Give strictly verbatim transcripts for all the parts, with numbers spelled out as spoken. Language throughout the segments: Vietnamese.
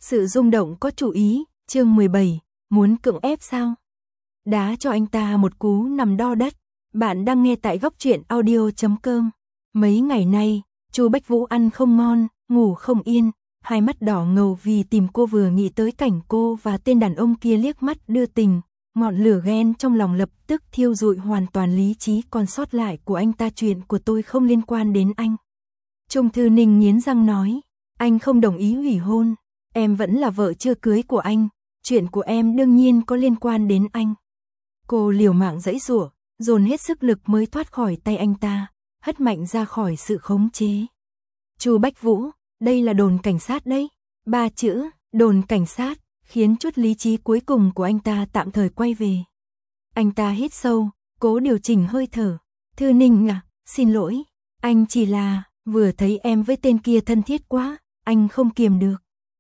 Sự rung động có chủ ý, chương mười bảy, muốn cưỡng ép sao? Đá cho anh ta một cú nằm đo đất. Bạn đang nghe tại góc truyện audio chấm com. Mấy ngày nay, Chu Bách Vũ ăn không ngon, ngủ không yên, hai mắt đỏ ngầu vì tìm cô, vừa nghĩ tới cảnh cô và tên đàn ông kia liếc mắt đưa tình, ngọn lửa ghen trong lòng lập tức thiêu rụi hoàn toàn lý trí còn sót lại của anh ta. Chuyện của tôi không liên quan đến anh. Trung Thư Ninh nghiến răng nói, anh không đồng ý hủy hôn, em vẫn là vợ chưa cưới của anh, chuyện của em đương nhiên có liên quan đến anh. Cô liều mạng giãy giụa, dồn hết sức lực mới thoát khỏi tay anh ta, hất mạnh ra khỏi sự khống chế. Chu Bách Vũ, đây là đồn cảnh sát đấy. Ba chữ, đồn cảnh sát, khiến chút lý trí cuối cùng của anh ta tạm thời quay về. Anh ta hít sâu, cố điều chỉnh hơi thở. Thư Ninh à, xin lỗi, anh chỉ là, vừa thấy em với tên kia thân thiết quá, anh không kiềm được.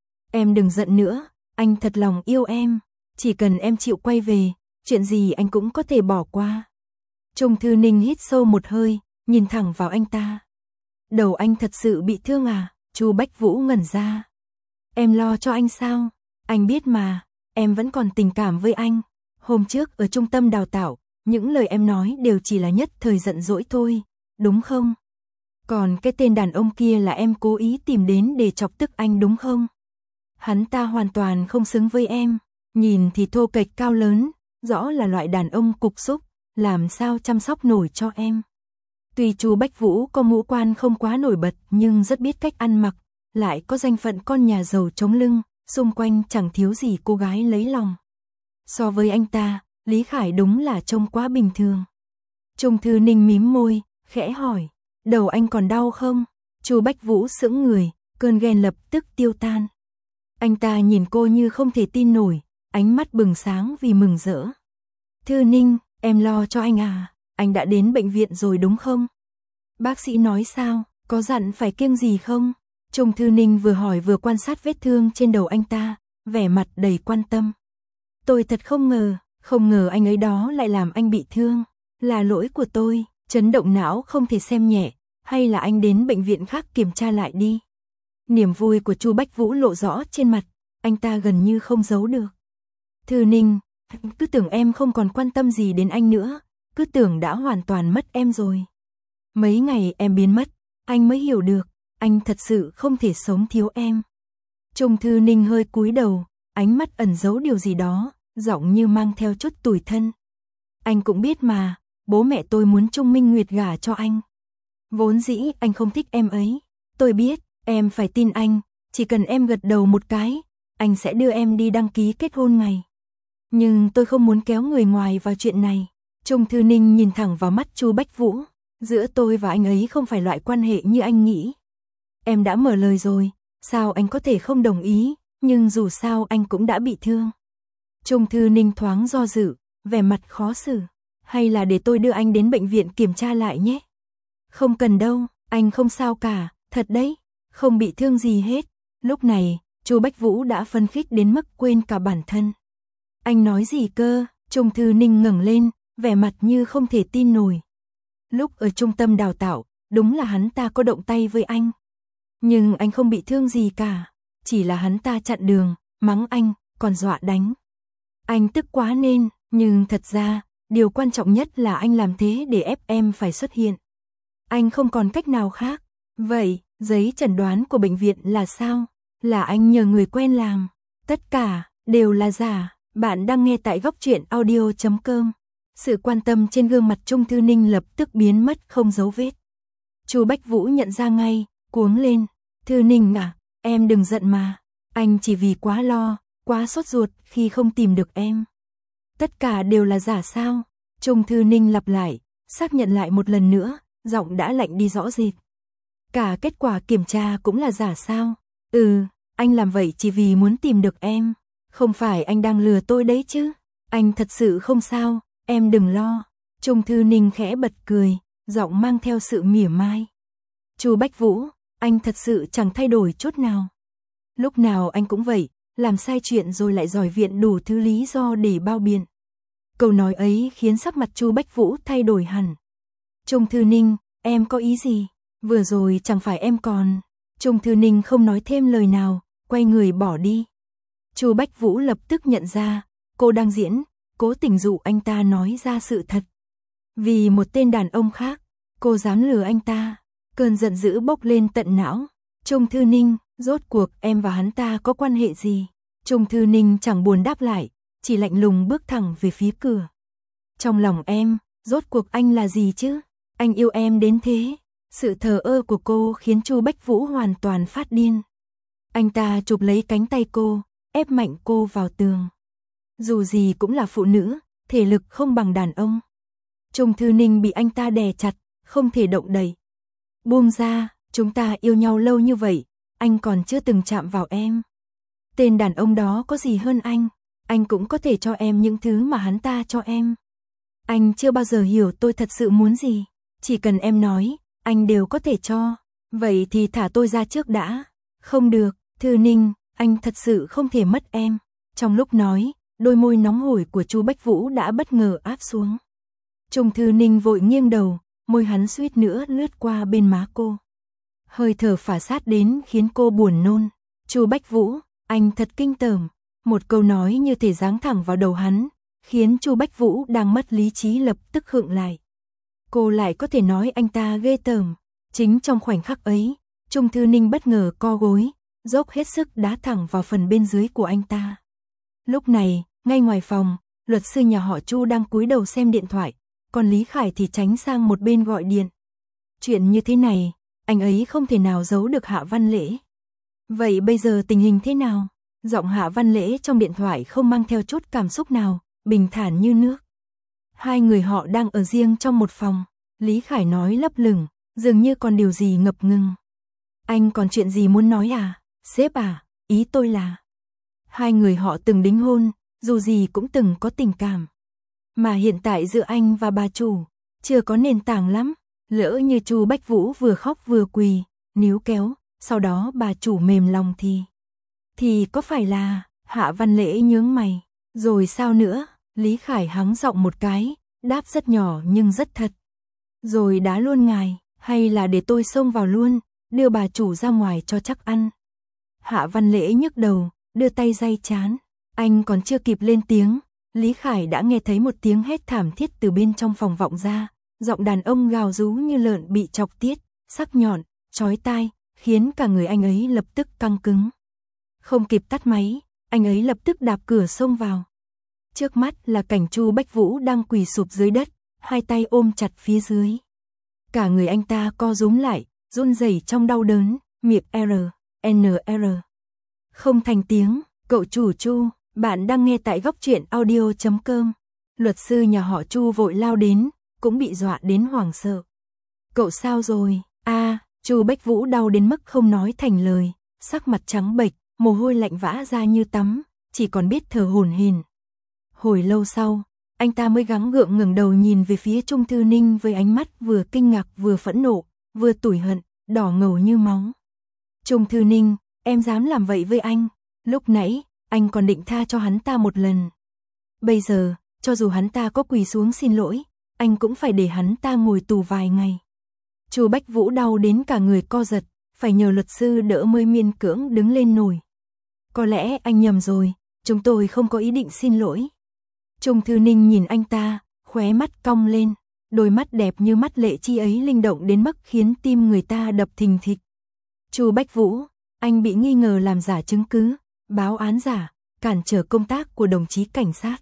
Em đừng giận nữa, anh thật lòng yêu em, chỉ cần em chịu quay về, chuyện gì anh cũng có thể bỏ qua. Trung Thư Ninh hít sâu một hơi, nhìn thẳng vào anh ta. Đầu anh thật sự bị thương à? Chu Bách Vũ ngẩn ra. Em lo cho anh sao? Anh biết mà, em vẫn còn tình cảm với anh. Hôm trước ở trung tâm đào tạo, những lời em nói đều chỉ là nhất thời giận dỗi thôi, đúng không? Còn cái tên đàn ông kia là em cố ý tìm đến để chọc tức anh đúng không? Hắn ta hoàn toàn không xứng với em, nhìn thì thô kệch cao lớn, rõ là loại đàn ông cục súc, làm sao chăm sóc nổi cho em. Tuy Chu Bách Vũ có ngũ quan không quá nổi bật nhưng rất biết cách ăn mặc, lại có danh phận con nhà giàu chống lưng, xung quanh chẳng thiếu gì cô gái lấy lòng. So với anh ta, Lý Khải đúng là trông quá bình thường. Trung Thư Ninh mím môi, khẽ hỏi, đầu anh còn đau không? Chu Bách Vũ sững người, cơn ghen lập tức tiêu tan. Anh ta nhìn cô như không thể tin nổi, ánh mắt bừng sáng vì mừng rỡ. Thư Ninh, em lo cho anh à, anh đã đến bệnh viện rồi đúng không? Bác sĩ nói sao, có dặn phải kiêng gì không? Trung Thư Ninh vừa hỏi vừa quan sát vết thương trên đầu anh ta, vẻ mặt đầy quan tâm. Tôi thật không ngờ, không ngờ anh ấy đó lại làm anh bị thương. Là lỗi của tôi, chấn động não không thể xem nhẹ, hay là anh đến bệnh viện khác kiểm tra lại đi. Niềm vui của Chu Bách Vũ lộ rõ trên mặt, anh ta gần như không giấu được. Thư Ninh, cứ tưởng em không còn quan tâm gì đến anh nữa, cứ tưởng đã hoàn toàn mất em rồi. Mấy ngày em biến mất, anh mới hiểu được, anh thật sự không thể sống thiếu em. Trung Thư Ninh hơi cúi đầu, ánh mắt ẩn giấu điều gì đó, giọng như mang theo chút tủi thân. Anh cũng biết mà, bố mẹ tôi muốn Trung Minh Nguyệt gả cho anh. Vốn dĩ anh không thích em ấy, tôi biết, em phải tin anh, chỉ cần em gật đầu một cái, anh sẽ đưa em đi đăng ký kết hôn ngày. Nhưng tôi không muốn kéo người ngoài vào chuyện này. Trung Thư Ninh nhìn thẳng vào mắt Chu Bách Vũ, giữa tôi và anh ấy không phải loại quan hệ như anh nghĩ. Em đã mở lời rồi, sao anh có thể không đồng ý, nhưng dù sao anh cũng đã bị thương. Trung Thư Ninh thoáng do dự, vẻ mặt khó xử, hay là để tôi đưa anh đến bệnh viện kiểm tra lại nhé. Không cần đâu, anh không sao cả, thật đấy, không bị thương gì hết. Lúc này, Chu Bách Vũ đã phấn khích đến mức quên cả bản thân. Anh nói gì cơ? Trung Thư Ninh ngẩng lên, vẻ mặt như không thể tin nổi. Lúc ở trung tâm đào tạo, đúng là hắn ta có động tay với anh. Nhưng anh không bị thương gì cả, chỉ là hắn ta chặn đường, mắng anh, còn dọa đánh. Anh tức quá nên, nhưng thật ra, điều quan trọng nhất là anh làm thế để ép em phải xuất hiện. Anh không còn cách nào khác. Vậy, giấy chẩn đoán của bệnh viện là sao? Là anh nhờ người quen làm. Tất cả, đều là giả. Bạn đang nghe tại góc truyện audio chấm com. Sự quan tâm trên gương mặt Trung Thư Ninh lập tức biến mất không dấu vết. Chu Bách Vũ nhận ra ngay, cuống lên. Thư Ninh à, em đừng giận mà. Anh chỉ vì quá lo, quá sốt ruột khi không tìm được em. Tất cả đều là giả sao? Trung Thư Ninh lặp lại, xác nhận lại một lần nữa, giọng đã lạnh đi rõ rệt. Cả kết quả kiểm tra cũng là giả sao? Ừ, anh làm vậy chỉ vì muốn tìm được em. Không phải anh đang lừa tôi đấy chứ? Anh thật sự không sao, em đừng lo. Trung Thư Ninh khẽ bật cười, giọng mang theo sự mỉa mai. Chu Bách Vũ, anh thật sự chẳng thay đổi chút nào. Lúc nào anh cũng vậy, làm sai chuyện rồi lại giỏi viện đủ thứ lý do để bao biện. Câu nói ấy khiến sắc mặt Chu Bách Vũ thay đổi hẳn. Trung Thư Ninh, em có ý gì? Vừa rồi chẳng phải em còn... Trung Thư Ninh không nói thêm lời nào, quay người bỏ đi. Chu Bách Vũ lập tức nhận ra, cô đang diễn, cố tình dụ anh ta nói ra sự thật. Vì một tên đàn ông khác, cô dám lừa anh ta, cơn giận dữ bốc lên tận não. Trung Thư Ninh, rốt cuộc em và hắn ta có quan hệ gì? Trung Thư Ninh chẳng buồn đáp lại, chỉ lạnh lùng bước thẳng về phía cửa. Trong lòng em, rốt cuộc anh là gì chứ? Anh yêu em đến thế. Sự thờ ơ của cô khiến Chu Bách Vũ hoàn toàn phát điên. Anh ta chụp lấy cánh tay cô, ép mạnh cô vào tường. Dù gì cũng là phụ nữ, thể lực không bằng đàn ông. Trung Thư Ninh bị anh ta đè chặt, không thể động đậy. Buông ra, chúng ta yêu nhau lâu như vậy, anh còn chưa từng chạm vào em. Tên đàn ông đó có gì hơn anh, anh cũng có thể cho em những thứ mà hắn ta cho em. Anh chưa bao giờ hiểu tôi thật sự muốn gì, chỉ cần em nói, anh đều có thể cho. Vậy thì thả tôi ra trước đã. Không được, Thư Ninh, anh thật sự không thể mất em. Trong lúc nói, đôi môi nóng hổi của Chu Bách Vũ đã bất ngờ áp xuống. Trung Thư Ninh vội nghiêng đầu, môi hắn suýt nữa lướt qua bên má cô. Hơi thở phả sát đến khiến cô buồn nôn. Chu Bách Vũ, anh thật kinh tởm. Một câu nói như thể giáng thẳng vào đầu hắn, khiến Chu Bách Vũ đang mất lý trí lập tức khựng lại. Cô lại có thể nói anh ta ghê tởm. Chính trong khoảnh khắc ấy, Trung Thư Ninh bất ngờ co gối, dốc hết sức đá thẳng vào phần bên dưới của anh ta. Lúc này, ngay ngoài phòng, luật sư nhà họ Chu đang cúi đầu xem điện thoại, còn Lý Khải thì tránh sang một bên gọi điện. Chuyện như thế này, anh ấy không thể nào giấu được Hạ Văn Lễ. Vậy bây giờ tình hình thế nào? Giọng Hạ Văn Lễ trong điện thoại không mang theo chút cảm xúc nào, bình thản như nước. Hai người họ đang ở riêng trong một phòng, Lý Khải nói lấp lửng, dường như còn điều gì ngập ngừng. Anh còn chuyện gì muốn nói à? Sếp à, ý tôi là... Hai người họ từng đính hôn, dù gì cũng từng có tình cảm. Mà hiện tại giữa anh và bà chủ, chưa có nền tảng lắm. Lỡ như Chu Bách Vũ vừa khóc vừa quỳ, níu kéo, sau đó bà chủ mềm lòng thì... Thì có phải là... Hạ Văn Lễ nhướng mày. Rồi sao nữa? Lý Khải hắng giọng một cái, đáp rất nhỏ nhưng rất thật. Rồi đá luôn ngài, hay là để tôi xông vào luôn, đưa bà chủ ra ngoài cho chắc ăn. Hạ Văn Lễ nhức đầu, đưa tay day chán. Anh còn chưa kịp lên tiếng, Lý Khải đã nghe thấy một tiếng hét thảm thiết từ bên trong phòng vọng ra. Giọng đàn ông gào rú như lợn bị chọc tiết, sắc nhọn, chói tai, khiến cả người anh ấy lập tức căng cứng. Không kịp tắt máy, anh ấy lập tức đạp cửa xông vào. Trước mắt là cảnh Chu Bách Vũ đang quỳ sụp dưới đất, hai tay ôm chặt phía dưới. Cả người anh ta co rúm lại, run rẩy trong đau đớn, miệng R, N R. Không thành tiếng, cậu chủ Chu, bạn đang nghe tại góc truyện audio chấm com. Luật sư nhà họ Chu vội lao đến, cũng bị dọa đến hoảng sợ. Cậu sao rồi? A, à, Chu Bách Vũ đau đến mức không nói thành lời, sắc mặt trắng bệch, mồ hôi lạnh vã ra như tắm, chỉ còn biết thở hổn hển. Hồi lâu sau, anh ta mới gắng gượng ngẩng đầu nhìn về phía Trung Thư Ninh với ánh mắt vừa kinh ngạc vừa phẫn nộ, vừa tủi hận, đỏ ngầu như máu. Trung Thư Ninh, em dám làm vậy với anh? Lúc nãy, anh còn định tha cho hắn ta một lần. Bây giờ, cho dù hắn ta có quỳ xuống xin lỗi, anh cũng phải để hắn ta ngồi tù vài ngày. Chu Bách Vũ đau đến cả người co giật, phải nhờ luật sư đỡ mới miên cưỡng đứng lên nổi. Có lẽ anh nhầm rồi, chúng tôi không có ý định xin lỗi. Trung Thư Ninh nhìn anh ta, khóe mắt cong lên, đôi mắt đẹp như mắt lệ chi ấy linh động đến mức khiến tim người ta đập thình thịch. Chu Bách Vũ, anh bị nghi ngờ làm giả chứng cứ, báo án giả, cản trở công tác của đồng chí cảnh sát.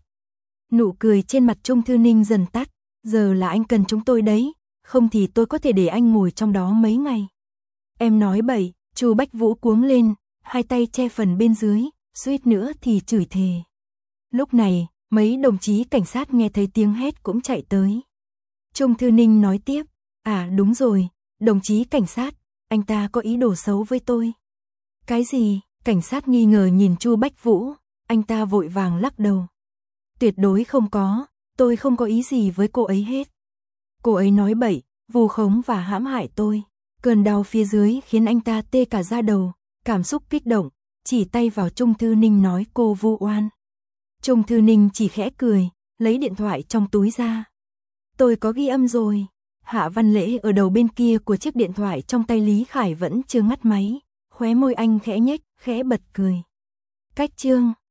Nụ cười trên mặt Trung Thư Ninh dần tắt, giờ là anh cần chúng tôi đấy, không thì tôi có thể để anh ngồi trong đó mấy ngày. Em nói bậy, Chu Bách Vũ cuống lên, hai tay che phần bên dưới, suýt nữa thì chửi thề. Lúc này, mấy đồng chí cảnh sát nghe thấy tiếng hét cũng chạy tới. Trung Thư Ninh nói tiếp, à đúng rồi, đồng chí cảnh sát, anh ta có ý đồ xấu với tôi. Cái gì? Cảnh sát nghi ngờ nhìn Chu Bách Vũ, anh ta vội vàng lắc đầu. Tuyệt đối không có, tôi không có ý gì với cô ấy hết. Cô ấy nói bậy, vu khống và hãm hại tôi. Cơn đau phía dưới khiến anh ta tê cả da đầu, cảm xúc kích động, chỉ tay vào Trung Thư Ninh nói cô vu oan. Trung Thư Ninh chỉ khẽ cười, lấy điện thoại trong túi ra. Tôi có ghi âm rồi. Hạ Văn Lễ ở đầu bên kia của chiếc điện thoại trong tay Lý Khải vẫn chưa ngắt máy, khóe môi anh khẽ nhếch, khẽ bật cười. Cách chương